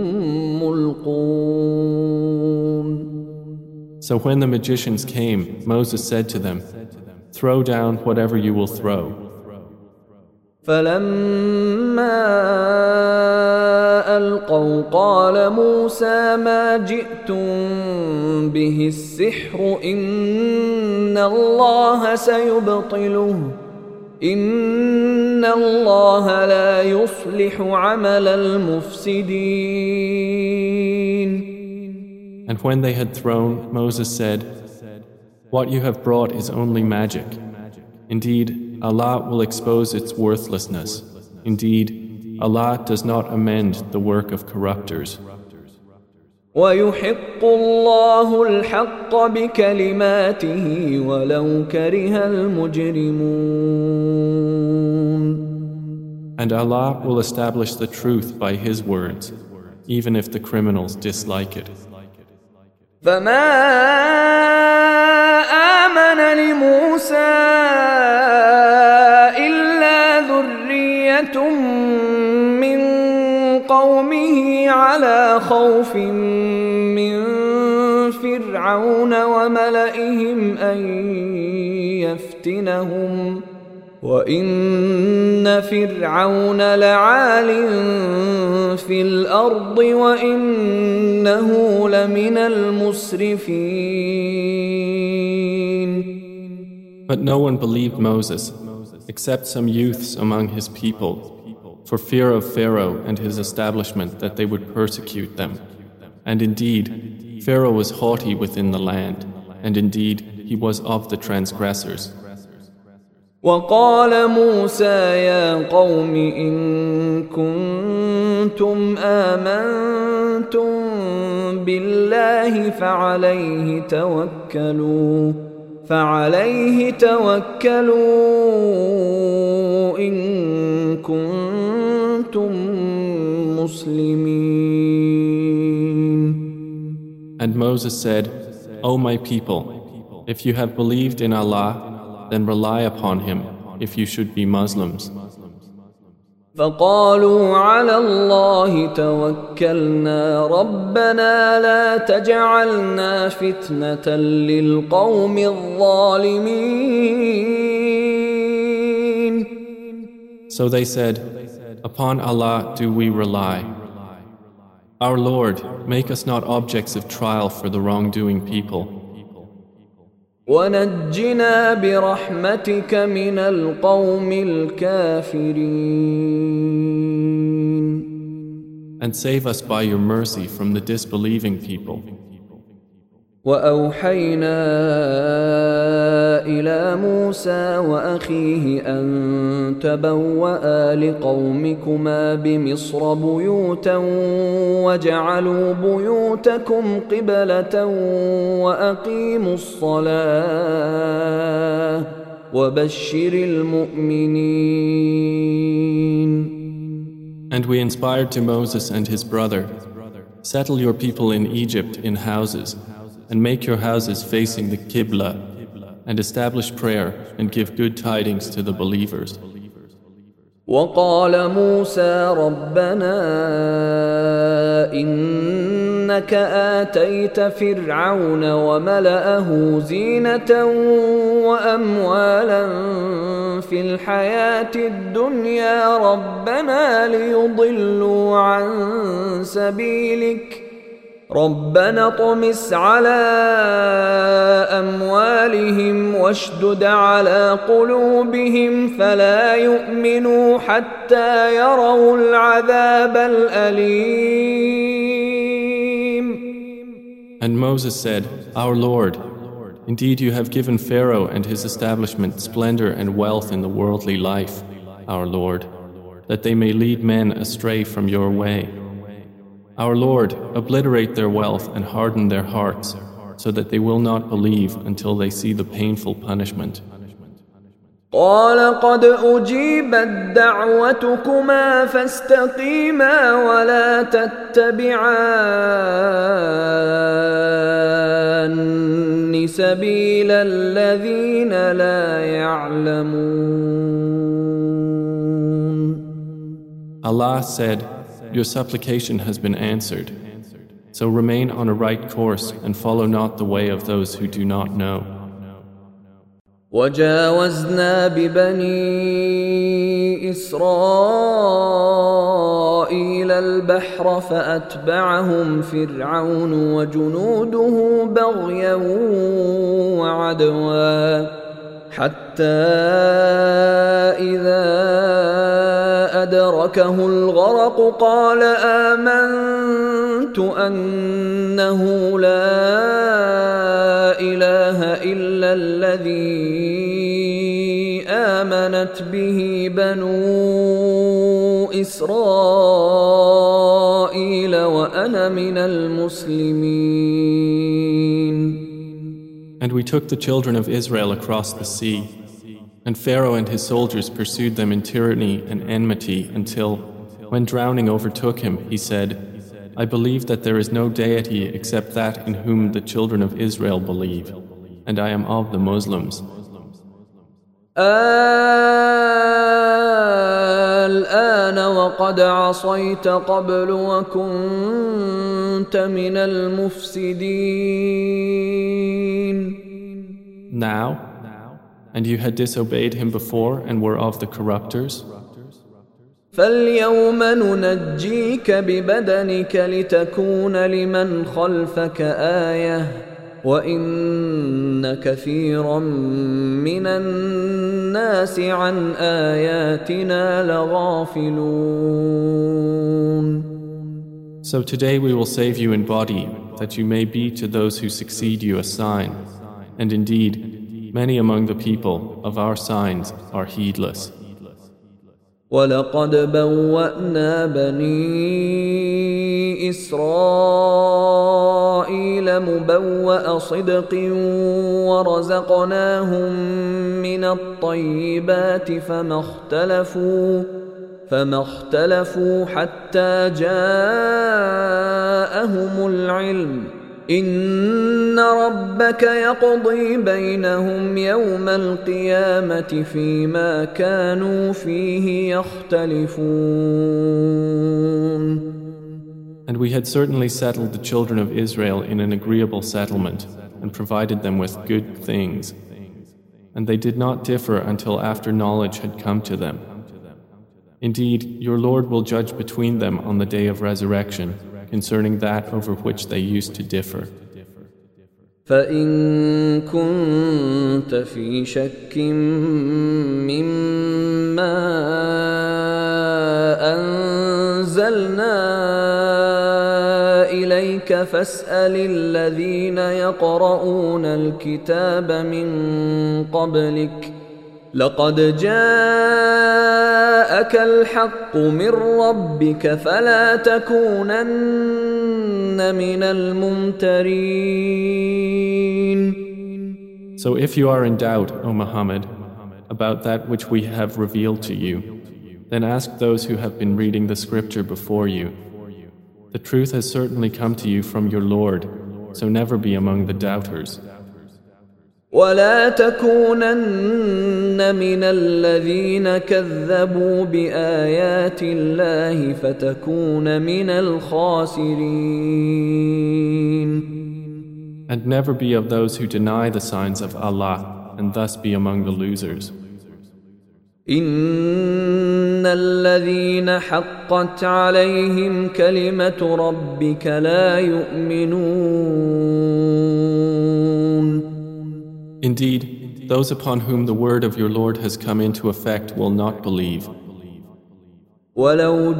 ملقون. So when the magicians came, Moses said to them, "Throw down whatever you will throw." فلما ألقوا قال موسى ما جئتم به السحر إن الله سيبطله إن الله لا يصلح عمل المفسدين. And when they had thrown, Moses said, "What you have brought is only magic. Indeed, Allah will expose its worthlessness. Indeed, Allah does not amend the work of corruptors." ويحق الله الحق بكلماته ولو كره المجرمون. And Allah will establish the truth by His words, even if the criminals dislike it. فما آمن لموسى إلا ذرية من قومه على خوف من فرعون وملئهم أن يفتنهم وإن فرعون لعال في الأرض وإنه لمن المسرفين. But no one believed Moses, except some youths among his people, for fear of Pharaoh and his establishment that they would persecute them. And indeed, Pharaoh was haughty within the land, and indeed, he was of the transgressors. وقال موسى يا قوم إن كنتم آمنتم بالله فعليه توكلوا إن كنتم مسلمين. And Moses said, O my people, if you have believed in Allah, then rely upon Him if you should be Muslims. فقالوا على الله توكلنا ربنا لا تجعلنا فتنة للقوم الظالمين. So they said, Upon Allah do we rely. Our Lord, make us not objects of trial for the wrongdoing people. ونجنا برحمتك من القوم الكافرين. And save us by your mercy from the disbelieving people. وأوحينا إلى موسى وأخيه أن تبوأ لقومكما بمصر بيوتا وجعلوا بيوتكم قبلة وأقيموا الصلاة وبشر المؤمنين. And we inspired to Moses and his brother, settle your people in Egypt in houses, and make your houses facing the Qibla, and establish prayer and give good tidings to the believers. وقال موسى ربنا إنك آتيت فرعون وملأه زينة وأموالا في الحياة الدنيا ربنا ليضلوا عن سبيلك ربنا اطمس على أموالهم واشدد على قلوبهم فلا يؤمنوا حتى يروا العذاب الأليم. And Moses said, Our Lord, indeed you have given Pharaoh and his establishment splendor and wealth in the worldly life, our Lord, that they may lead men astray from your way. Our Lord, obliterate their wealth and harden their hearts, so that they will not believe until they see the painful punishment. قال قد أجيبت دعوتكما فاستقيما ولا تتبعان سبيل الذين لا يعلمون. Allah said, Your supplication has been answered. So remain on a right course and follow not the way of those who do not know. وجاوزنا ببني إسرائيل البحر فأتبعهم فرعون وجنوده بغيا وعدوا حتى إذا أدركه الغرق قال آمنت أنه لا إله إلا الذي آمنت به بنو إسرائيل وأنا من المسلمين. And we took the children of Israel across the sea, and Pharaoh and his soldiers pursued them in tyranny and enmity until, when drowning overtook him, he said, I believe that there is no deity except that in whom the children of Israel believe, and I am of the Muslims. الآن وقد عصيت قبل وكنت من المفسدين. Now, and you had disobeyed him before and were of the corruptors. فاليوم ننجيك ببدنك لتكون لمن خلفك آية وإن كثيرا من الناس عن آياتنا لغافلون. So today we will save you in body, that you may be to those who succeed you a sign. And indeed, many among the people of our signs are heedless. وَلَقَدْ بَوَّأْنَا بَنِي إِسْرَائِيلَ إسرائيل مبوأ صدق ورزقناهم من الطيبات فما اختلفوا حتى جاءهم العلم إن ربك يقضي بينهم يوم القيامة فيما كانوا فيه يختلفون. And we had certainly settled the children of Israel in an agreeable settlement and provided them with good things. And they did not differ until after knowledge had come to them. Indeed, your Lord will judge between them on the day of resurrection concerning that over which they used to differ. فإن كنت في شك مما أنزلنا إليك فاسأل الذين يقرؤون الكتاب من قبلك لقد جاءك الحق من ربك فلا تكونن من الممترين. So if you are in doubt, O Muhammad, about that which we have revealed to you, then ask those who have been reading the scripture before you. The truth has certainly come to you from your Lord, so never be among the doubters. ولا تكونن من الذين كذبوا بآيات الله فتكون من الخاسرين. And never be of those who deny the signs of Allah and thus be among the losers. إن الذين حقت عليهم كلمة ربك لا يؤمنون. Indeed, those upon whom the word of your Lord has come into effect will not believe. ولو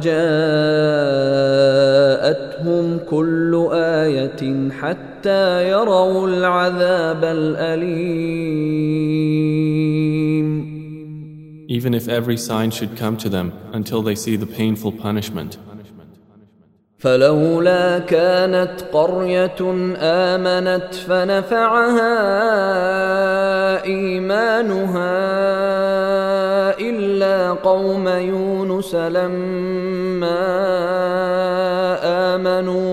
جاءتهم كل آية حتى يروا العذاب الأليم. Even if every sign should come to them until they see the painful punishment. فلولا كانت قرية آمنت فنفعها إيمانها إلا قوم يونس لما آمنوا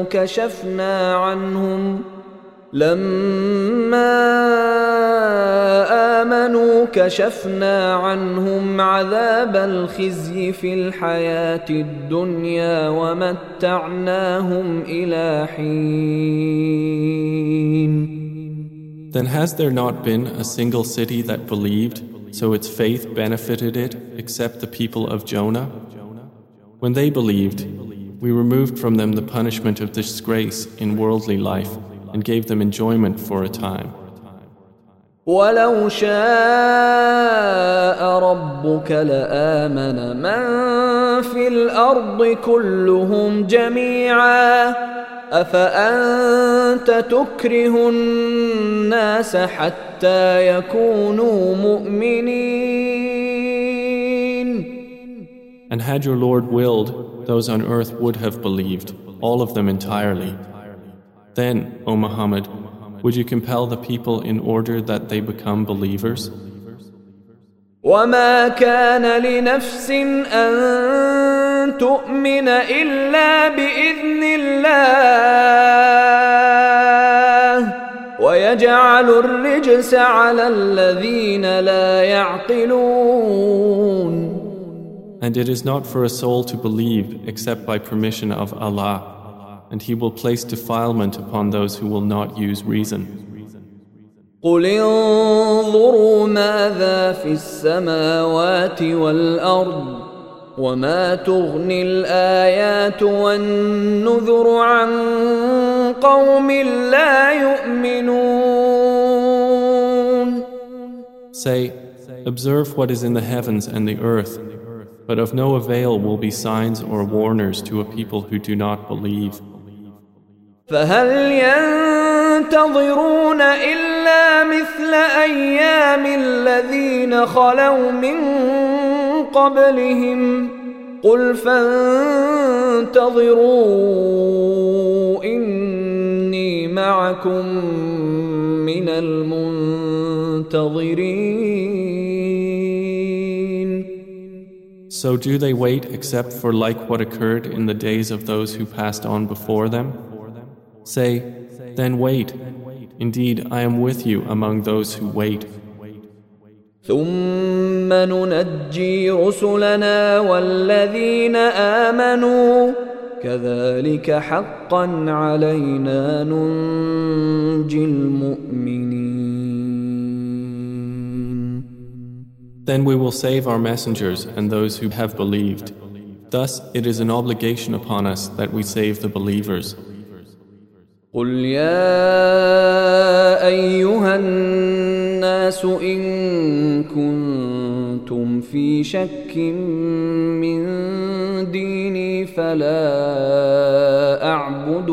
كشفنا عنهم عذاب الخزي في الحياة الدنيا ومتعناهم إلى حين. Then has there not been a single city that believed, so its faith benefited it, except the people of Jonah? When they believed, we removed from them the punishment of disgrace in worldly life and gave them enjoyment for a time. ولو شاء ربك لآمن من في الأرض كلهم جميعا أفأنت تكره الناس حتى يكونوا مؤمنين. And had your Lord willed, those on earth would have believed, all of them entirely. Then, O Muhammad, would you compel the people in order that they become believers? وما كان لنفس أن تؤمن إلا بإذن الله ويجعل الرجس على الذين لا يعقلون. And it is not for a soul to believe except by permission of Allah, and He will place defilement upon those who will not use reason. قل انظروا ماذا في السماوات والأرض وما تغني الآيات والنذر عن قوم لا يؤمنون. Say, observe what is in the heavens and the earth, but of no avail will be signs or warners to a people who do not believe. فهل ينتظرون إلا مثل أيام الذين خلوا من قبلهم قل فانتظروا إني معكم من المنتظرين. So do they wait except for like what occurred in the days of those who passed on before them? Say, then wait. Indeed, I am with you among those who wait. ثم ننجي رسلنا والذين آمنوا كذلك حقا علينا ننجي المؤمنين. Then we will save our messengers and those who have believed. Thus, it is an obligation upon us that we save the believers. قل يا أيها الناس إن كنتم في شك من ديني فلا أعبد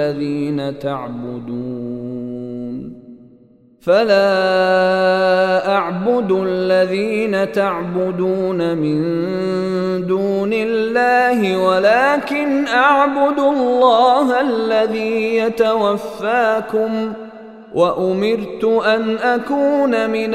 الذين تعبدون من دون الله ولكن أعبد الله الذي يتوفاكم وأمرت أن أكون من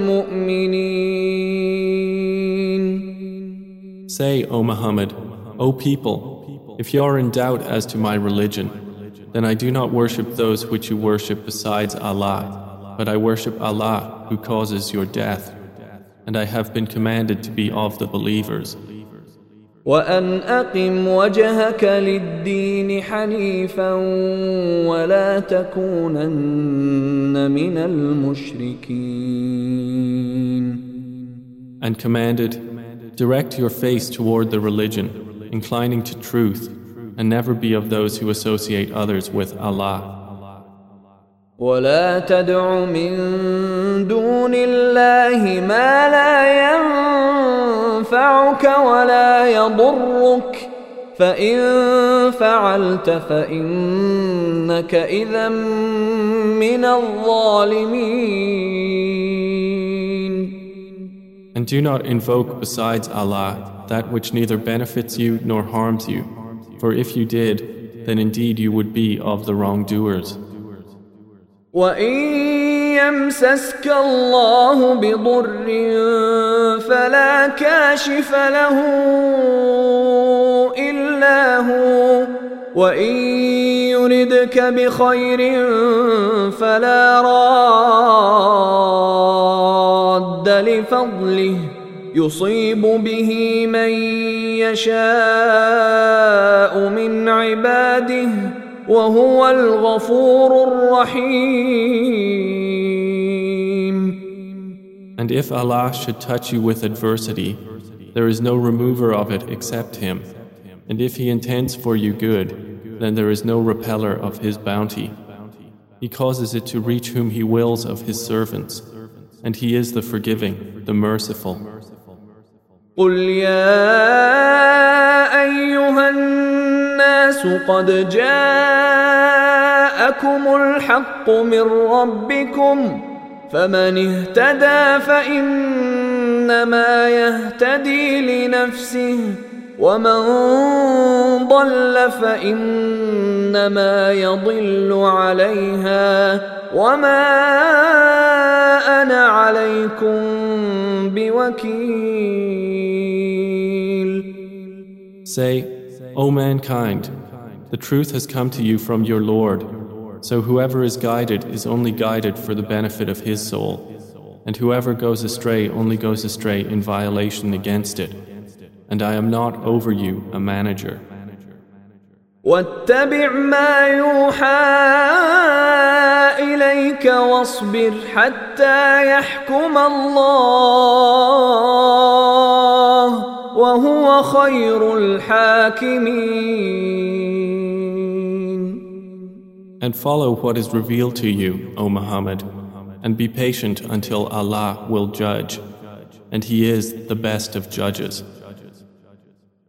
المؤمنين. Say, O Muhammad, O people, if you are in doubt as to my religion, then I do not worship those which you worship besides Allah, but I worship Allah who causes your death, and I have been commanded to be of the believers. وأن أقم وجهك للدين حنيفا ولا تكونن من المشركين. And commanded, direct your face toward the religion, inclining to truth, and never be of those who associate others with Allah. ولا تدع من دون الله ما لا ينفعك ولا يضرك فإن فعلت فإنك إذا من الظالمين. And do not invoke besides Allah that which neither benefits you nor harms you, for if you did, then indeed you would be of the wrongdoers. وَإِن يَمْسَسْكَ اللَّهُ بِضُرٍّ فَلَا كَاشِفَ لَهُ إِلَّا هُوَ وَإِن يُرِدْكَ بِخَيْرٍ فَلَا رَادَّ لِفَضْلِهِ يُصِيبُ بِهِ مَن يَشَاءُ مِنْ عِبَادِهِ وَهُوَ الْغَفُورُ الرَّحِيمُ. And if Allah should touch you with adversity, there is no remover of it except Him. And if He intends for you good, then there is no repeller of His bounty. He causes it to reach whom He wills of His servants, and He is the forgiving, the merciful. قُلْ يَا أَيُّهَا النَّاسُ قَدْ جَاءَكُمُ الْحَقُّ مِنْ رَبِّكُمْ فَمَنِ اهْتَدَى فَإِنَّمَا يَهْتَدِي لِنَفْسِهِ وَمَنْ ضَلَّ فَإِنَّمَا يَضِلُّ عَلَيْهَا وَمَا أَنَا عَلَيْكُمْ بِوَكِيلٍ. Say, O mankind, the truth has come to you from your Lord, so whoever is guided is only guided for the benefit of his soul, and whoever goes astray only goes astray in violation against it, and I am not over you a manager. واتبع ما يوحى إليك واصبر حتى يحكم الله وهو خير الحاكمين. And follow what is revealed to you, O Muhammad, and be patient until Allah will judge, and He is the best of judges.